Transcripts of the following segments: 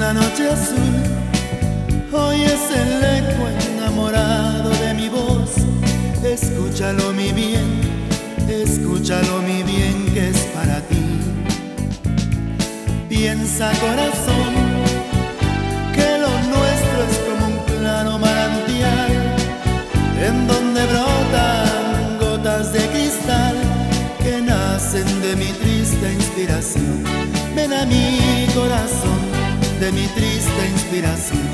la noche azul oyes el eco enamorado de mi voz, escúchalo mi bien, escúchalo mi bien, que es para ti. Piensa, corazón, que lo nuestro es como un claro manantial en donde brotan gotas de cristal que nacen de mi triste inspiración. Ven a mi corazón, de mi triste inspiración.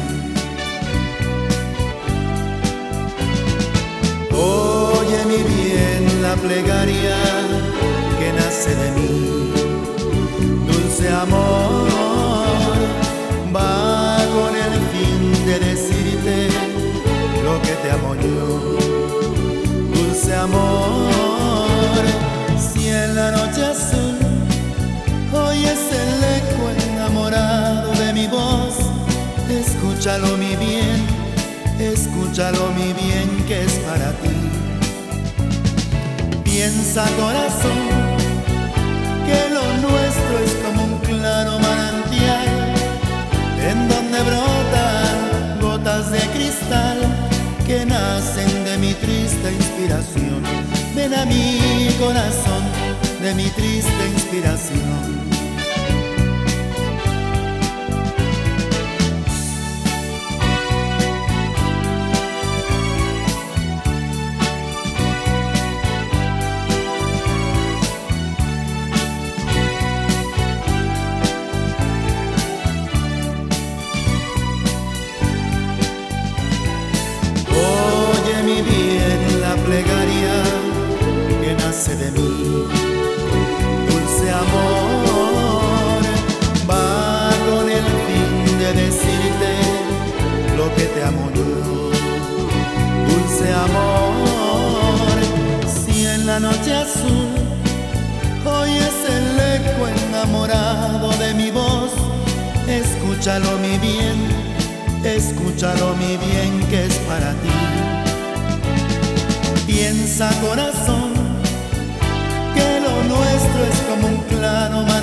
Oye mi bien la plegaria que nace de mí. Dulce amor, va con el fin de decirte lo que te amo yo. Dulce amor, si en la noche azul oyes el eco enamorado de mi voz, escúchalo mi bien, escúchalo mi bien, que es para ti. Piensa, corazón, que lo nuestro es como un claro manantial en donde brotan gotas de cristal que nacen de mi triste inspiración. Ven a mi corazón, de mi triste inspiración. Mi bien la plegaria que nace de mí. Dulce amor, va con el fin de decirte lo que te amo yo. Dulce amor, si en la noche azul oyes el eco enamorado de mi voz, escúchalo mi bien, escúchalo mi bien, que es para ti. Piensa, corazón, que lo nuestro es como un claro manantial